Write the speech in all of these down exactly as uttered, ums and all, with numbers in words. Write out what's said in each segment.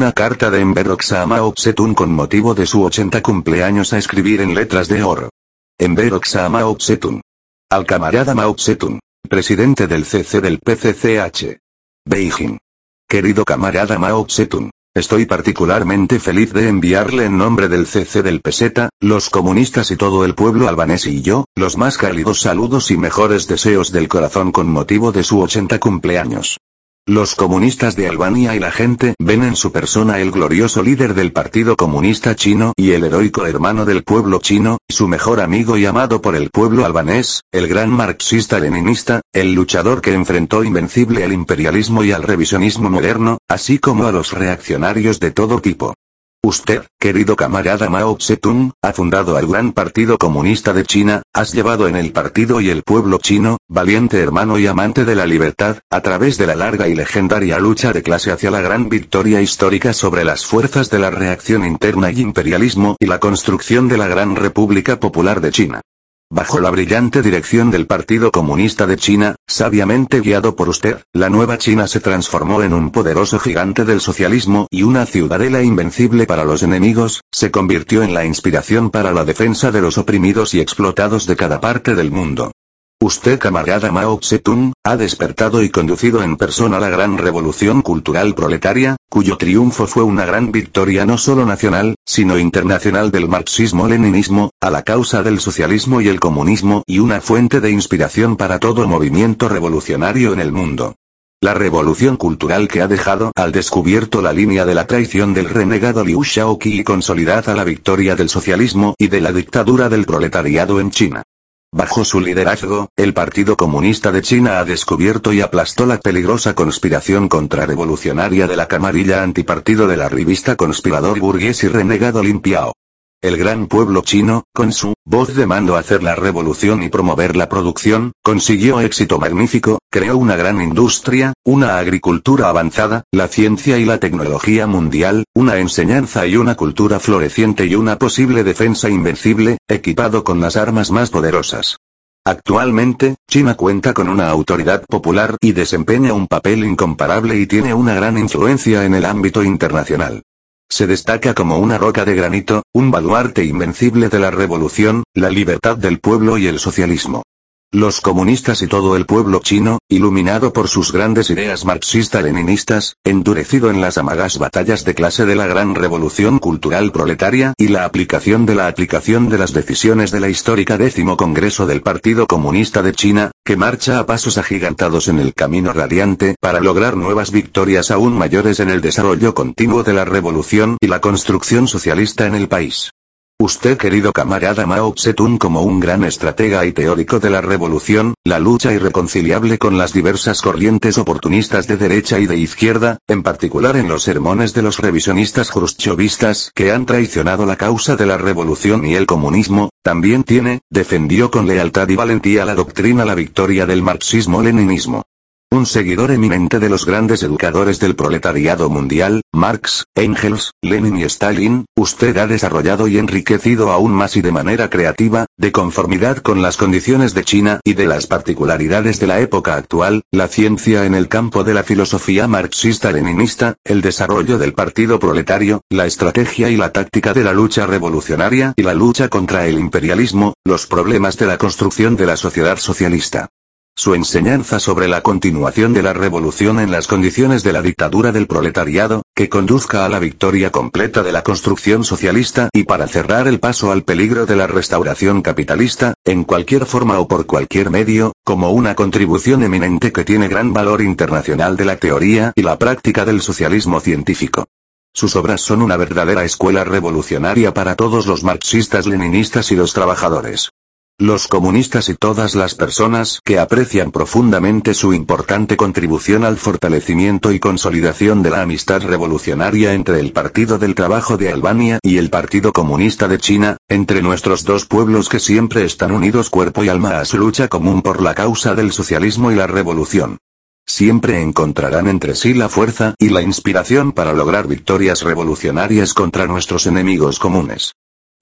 Una carta de Enver Hoxha a Mao Zedong con motivo de su ochenta cumpleaños a escribir en letras de oro. Enver Hoxha a Mao Zedong. Al camarada Mao Zedong, presidente del C C del P C C H. Beijing. Querido camarada Mao Zedong, estoy particularmente feliz de enviarle en nombre del C C del P Z, los comunistas y todo el pueblo albanés y yo, los más cálidos saludos y mejores deseos del corazón con motivo de su ochenta cumpleaños. Los comunistas de Albania y la gente ven en su persona el glorioso líder del Partido Comunista Chino y el heroico hermano del pueblo chino, su mejor amigo y amado por el pueblo albanés, el gran marxista-leninista, el luchador que enfrentó invencible al imperialismo y al revisionismo moderno, así como a los reaccionarios de todo tipo. Usted, querido camarada Mao Zedong, ha fundado al gran Partido Comunista de China, has llevado en el partido y el pueblo chino, valiente hermano y amante de la libertad, a través de la larga y legendaria lucha de clase hacia la gran victoria histórica sobre las fuerzas de la reacción interna y imperialismo y la construcción de la gran República Popular de China. Bajo la brillante dirección del Partido Comunista de China, sabiamente guiado por usted, la nueva China se transformó en un poderoso gigante del socialismo y una ciudadela invencible para los enemigos, se convirtió en la inspiración para la defensa de los oprimidos y explotados de cada parte del mundo. Usted, camarada Mao Zedong, ha despertado y conducido en persona la gran revolución cultural proletaria, cuyo triunfo fue una gran victoria no solo nacional, sino internacional del marxismo-leninismo, a la causa del socialismo y el comunismo y una fuente de inspiración para todo movimiento revolucionario en el mundo. La revolución cultural que ha dejado al descubierto la línea de la traición del renegado Liu Shaoqi y consolidada la victoria del socialismo y de la dictadura del proletariado en China. Bajo su liderazgo, el Partido Comunista de China ha descubierto y aplastó la peligrosa conspiración contrarrevolucionaria de la camarilla antipartido de la revista conspirador burgués y renegado Lin Piao. El gran pueblo chino, con su voz de mando hacer la revolución y promover la producción, consiguió éxito magnífico, creó una gran industria, una agricultura avanzada, la ciencia y la tecnología mundial, una enseñanza y una cultura floreciente y una posible defensa invencible, equipado con las armas más poderosas. Actualmente, China cuenta con una autoridad popular y desempeña un papel incomparable y tiene una gran influencia en el ámbito internacional. Se destaca como una roca de granito, un baluarte invencible de la revolución, la libertad del pueblo y el socialismo. Los comunistas y todo el pueblo chino, iluminado por sus grandes ideas marxista-leninistas, endurecido en las amargas batallas de clase de la gran revolución cultural proletaria y la aplicación de la aplicación de las decisiones de la histórica décimo Congreso del Partido Comunista de China, que marcha a pasos agigantados en el camino radiante para lograr nuevas victorias aún mayores en el desarrollo continuo de la revolución y la construcción socialista en el país. Usted, querido camarada Mao Zedong, como un gran estratega y teórico de la revolución, la lucha irreconciliable con las diversas corrientes oportunistas de derecha y de izquierda, en particular en los sermones de los revisionistas khrushchevistas que han traicionado la causa de la revolución y el comunismo, también tiene, defendió con lealtad y valentía la doctrina la victoria del marxismo-leninismo. Un seguidor eminente de los grandes educadores del proletariado mundial, Marx, Engels, Lenin y Stalin, usted ha desarrollado y enriquecido aún más y de manera creativa, de conformidad con las condiciones de China y de las particularidades de la época actual, la ciencia en el campo de la filosofía marxista-leninista, el desarrollo del partido proletario, la estrategia y la táctica de la lucha revolucionaria y la lucha contra el imperialismo, los problemas de la construcción de la sociedad socialista. Su enseñanza sobre la continuación de la revolución en las condiciones de la dictadura del proletariado, que conduzca a la victoria completa de la construcción socialista y para cerrar el paso al peligro de la restauración capitalista, en cualquier forma o por cualquier medio, como una contribución eminente que tiene gran valor internacional de la teoría y la práctica del socialismo científico. Sus obras son una verdadera escuela revolucionaria para todos los marxistas, leninistas y los trabajadores. Los comunistas y todas las personas que aprecian profundamente su importante contribución al fortalecimiento y consolidación de la amistad revolucionaria entre el Partido del Trabajo de Albania y el Partido Comunista de China, entre nuestros dos pueblos que siempre están unidos cuerpo y alma a su lucha común por la causa del socialismo y la revolución. Siempre encontrarán entre sí la fuerza y la inspiración para lograr victorias revolucionarias contra nuestros enemigos comunes.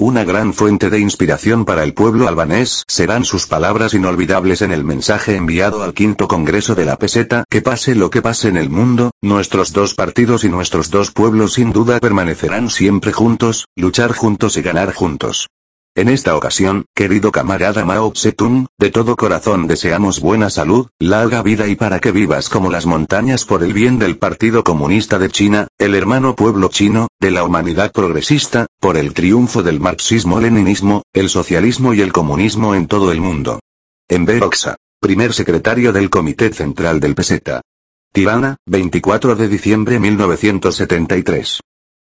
Una gran fuente de inspiración para el pueblo albanés serán sus palabras inolvidables en el mensaje enviado al quinto Congreso de la Peseta: que pase lo que pase en el mundo, nuestros dos partidos y nuestros dos pueblos sin duda permanecerán siempre juntos, luchar juntos y ganar juntos. En esta ocasión, querido camarada Mao Tse-tung, de todo corazón deseamos buena salud, larga vida y para que vivas como las montañas por el bien del Partido Comunista de China, el hermano pueblo chino, de la humanidad progresista, por el triunfo del marxismo-leninismo, el socialismo y el comunismo en todo el mundo. Enver Hoxha, primer secretario del Comité Central del Peseta. Tirana, veinticuatro de diciembre de mil novecientos setenta y tres.